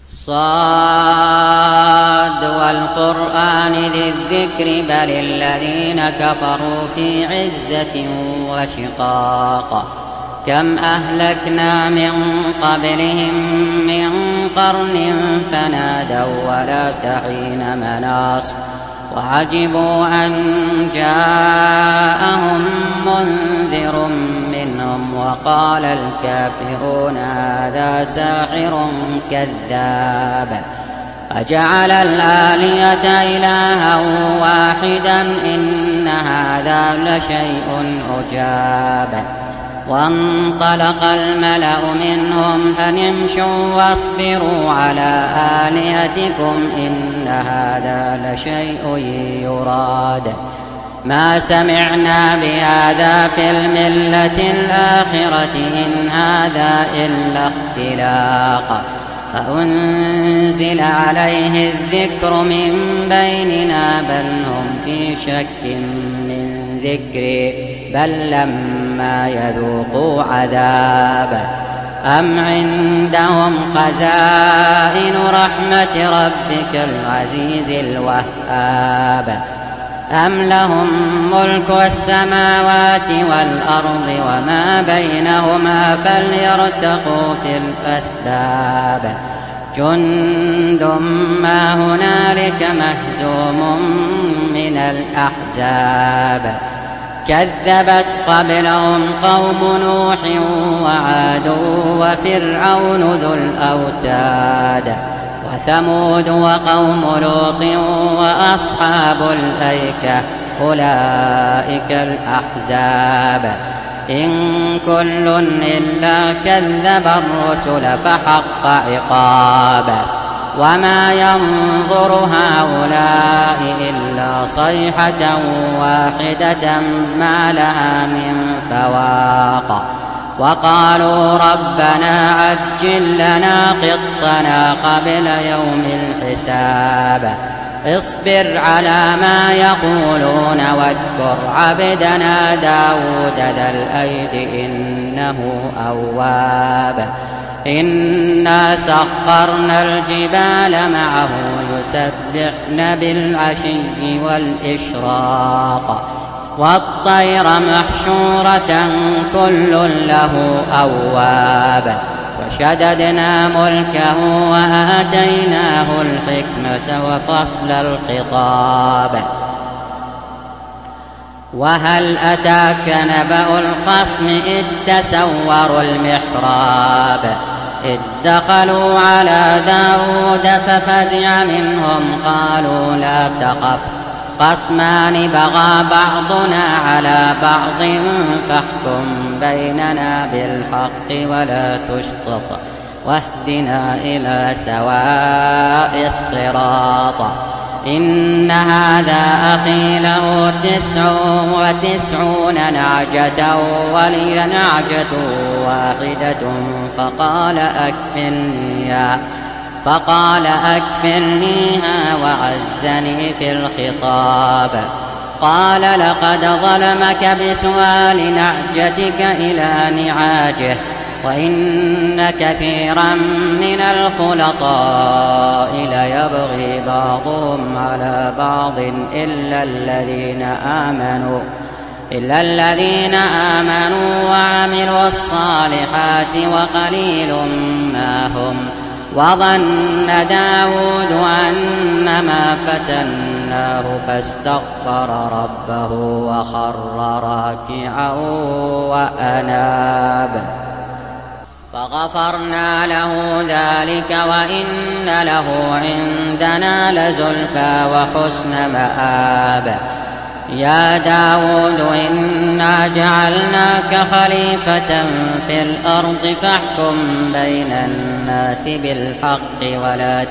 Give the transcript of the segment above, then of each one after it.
صاد والقرآن ذي الذكر بل الذين كفروا في عزة وشقاق كم أهلكنا من قبلهم من قرن فنادوا ولا حين مناص وعجبوا أن جاءهم منذر منهم وقال الكافرون هذا ساحر كذاب أجعل الآلهة إلها واحدا إن هذا لشيء عجاب وانطلق الملأ منهم أن امشوا واصبروا على آلهتكم إن هذا لشيء يراد ما سمعنا بهذا في الملة الآخرة إن هذا إلا اختلاق أأنزل عليه الذكر من بيننا بل هم في شك من ذكري بل لما يذوقوا عذاب أم عندهم خزائن رحمة ربك العزيز الوهاب أم لهم ملك السماوات والأرض وما بينهما فليرتقوا في الأسباب جند ما هنالك مهزوم من الأحزاب كذبت قبلهم قوم نوح وعاد وفرعون ذو الأوتاد وثمود وقوم لوط وأصحاب الأيكة أولئك الأحزاب إن كل إلا كذب الرسل فحق عقاب وما ينظر هؤلاء إلا صيحة واحدة ما لها من فواق وقالوا ربنا عجل لنا قطنا قبل يوم الحساب اصبر على ما يقولون واذكر عبدنا داود ذا الأيد إنه أواب إنا سخرنا الجبال معه يسبحن بالعشي والإشراق والطير محشورة كل له أواب وشددنا ملكه وآتيناه الحكمة وفصل الخطاب وهل أتاك نبأ الخصم إذ تسوروا المحراب إذ دخلوا على داود ففزع منهم قالوا لا تخف خصمان بغى بعضنا على بعض فاحكم بيننا بالحق ولا تشطط واهدنا إلى سواء الصراط إن هذا أخي له 99 نعجة ولي نعجة واحدة فقال أكفلنيها وعزني في الخطاب قال لقد ظلمك بسؤال نعجتك إلى نعاجه وإن كثيرا من الخلطاء ليبغي بعضهم على بعض إلا الذين آمنوا وعملوا الصالحات وقليل ما هم وظن داود أنما فتناه فاستغفر ربه وخر راكعا وأناب فغفرنا له ذلك وإن له عندنا لزلفى وحسن مآب يا داود إنا جعلناك خليفة في الأرض فاحكم بين الناس بالحق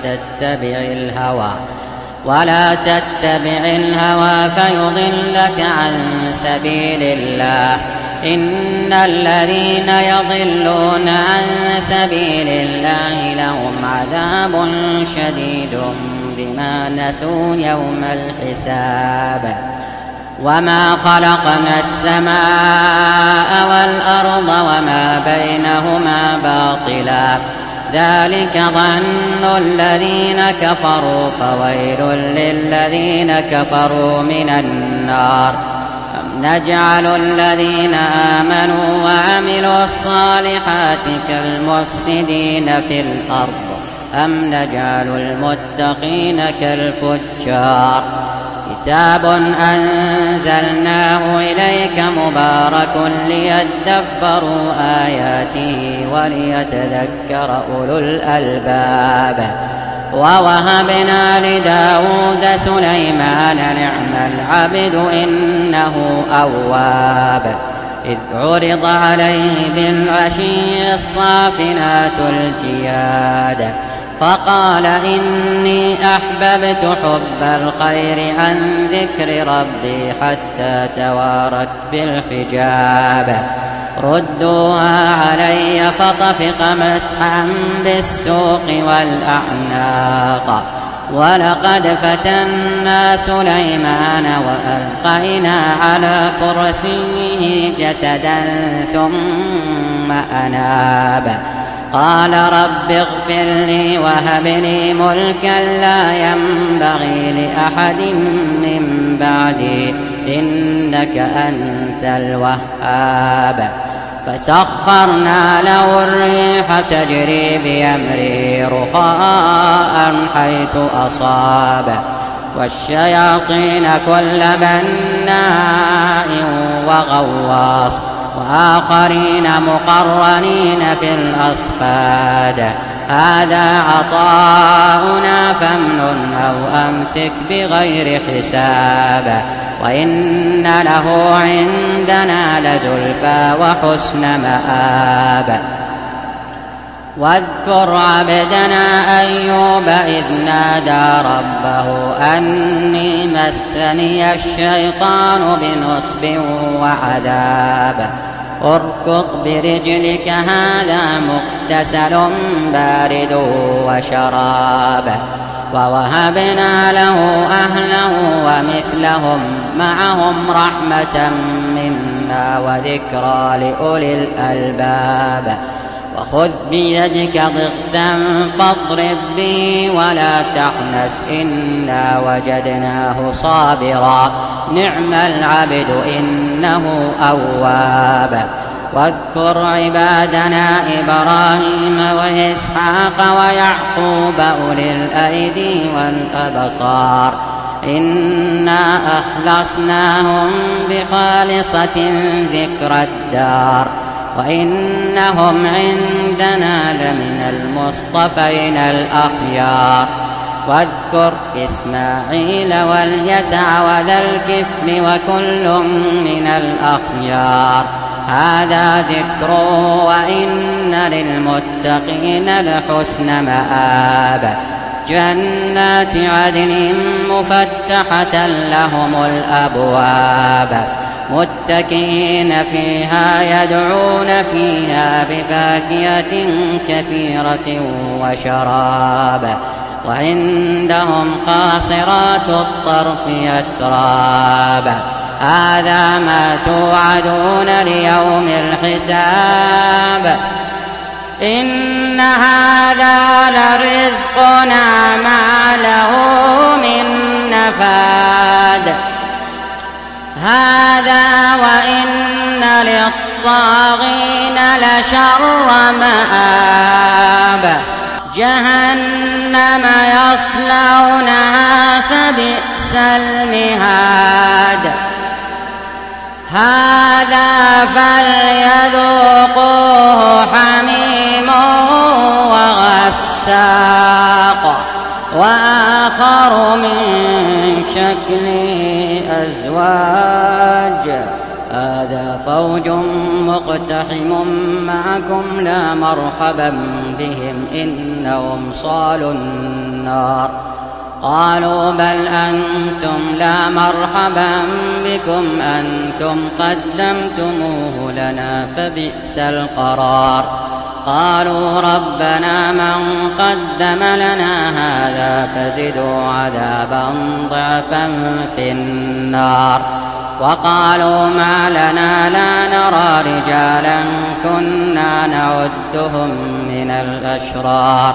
ولا تتبع الهوى فيضلك عن سبيل الله إن الذين يضلون عن سبيل الله لهم عذاب شديد بما نسوا يوم الحساب وما خلقنا السماء والأرض وما بينهما باطلا ذلك ظن الذين كفروا فويل للذين كفروا من النار. أم نجعل الذين آمنوا وعملوا الصالحات كالمفسدين في الأرض أم نجعل المتقين كالفجار. كتاب أنزلناه إليك مبارك ليدبروا آياته وليتذكر أولو الألباب. ووهبنا لداود سليمان نعم العبد إنه أواب. إذ عرض عليه بالعشي الصافنات الجياد فقال إني أحببت حب الخير عن ذكر ربي حتى توارت بالحجاب. ردوها علي فطفق مسحا بالسوق والأعناق. ولقد فتنا سليمان وألقينا على كرسيه جسدا ثم أناب. قال رب اغفر لي وهب لي ملكا لا ينبغي لأحد من بعدي إنك أنت الوهاب. فسخرنا له الريح تجري بأمره رخاء حيث أصاب والشياطين كل بناء وغواص وآخرين مقرنين في الأصفاد. هذا عطاؤنا فامنن أو أمسك بغير حساب. وإن له عندنا لزلفى وحسن مآب. واذكر عبدنا أيوب إذ نادى ربه أني مسني الشيطان بنصب وعذاب. اركض برجلك هذا مغتسل بارد وشراب. ووهبنا له أهله ومثلهم معهم رحمة منا وذكرى لأولي الألباب. وخذ بيدك ضغثا فاضرب به ولا تحنث إنا وجدناه صابرا نعم العبد إنه أواب. واذكر عبادنا إبراهيم وإسحاق ويعقوب أولي الأيدي والأبصار إنا أخلصناهم بخالصة ذكر الدار وإنهم عندنا لمن المصطفين الأخيار. واذكر إسماعيل واليسع وذا الكفل وكل من الأخيار. هذا ذكر وإن للمتقين لحسن مآب. جنات عدن مفتحة لهم الأبواب متكئين فيها يدعون فيها بفاكهة كثيرة وشراب. وعندهم قاصرات الطرف أتراب. هذا ما توعدون ليوم الحساب. إن هذا لرزقنا ما له من نفاد. هذا وإن للطاغين لشر مآب. جهنم يصلونها فبئس المهاد. هذا فليذوقوه حميم وغساق وآخر من شكله أزواج. هذا فوج مقتحم معكم لا مرحبا بهم إنهم صالوا النار. قالوا بل أنتم لا مرحبا بكم أنتم قدمتموه لنا فبئس القرار. قالوا ربنا من قدم لنا هذا فزدوا عذابا ضعفا في النار. وقالوا ما لنا لا نرى رجالا كنا نعدهم من الأشرار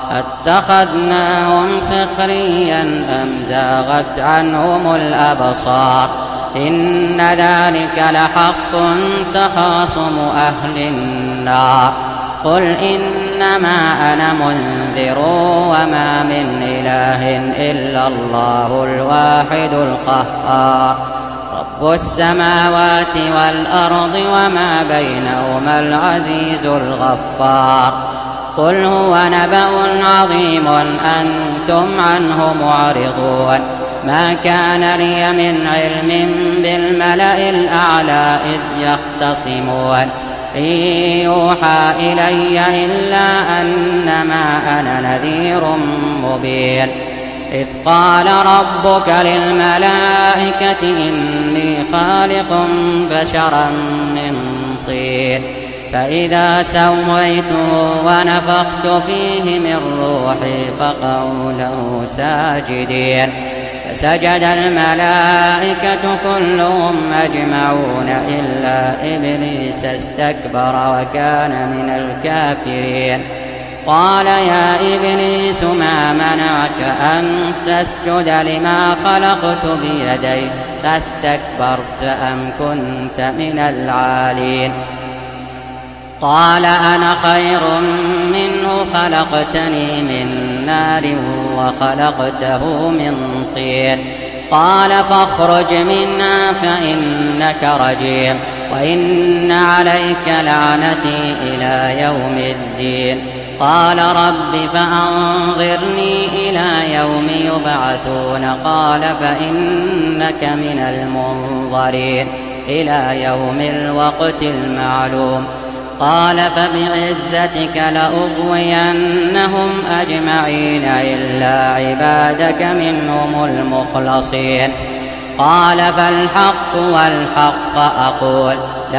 اتخذناهم سخريا أم زاغت عنهم الأبصار إن ذلك لحق تخاصم أهل النار قل إنما أنا منذر وما من إله إلا الله الواحد القهار رب السماوات والأرض وما بينهما العزيز الغفار قل هو نبأ عظيم أنتم عنه معرضون ما كان لي من علم بالملأ الأعلى إذ يختصمون إن يوحى إلي إلا أنما أنا نذير مبين إذ قال ربك للملائكة إني خالق بشرا من طين فإذا سويته ونفخت فيه من روحي فقعوا له ساجدين فسجد الملائكة كلهم أجمعون إلا إبليس استكبر وكان من الكافرين قال يا إبليس ما منعك أن تسجد لما خلقت بيدي أستكبرت أم كنت من العالين قال أنا خير منه خلقتني من نار وخلقته من طين قال فاخرج منها فإنك رجيم وإن عليك لعنتي إلى يوم الدين قال رب فأنظرني إلى يوم يبعثون قال فإنك من المنظرين إلى يوم الوقت المعلوم قال فبعزتك لأغوينهم أجمعين إلا عبادك منهم المخلصين قال فالحق والحق أقول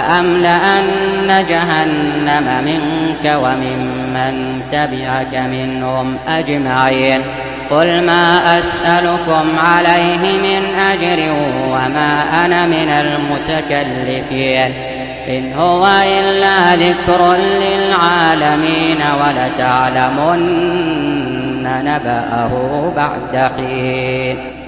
لأملأن جهنم منك وممن تبعك منهم أجمعين قل ما أسألكم عليه من أجر وما أنا من المتكلفين إن هو إلا ذكر للعالمين ولتعلمن نبأه بعد حين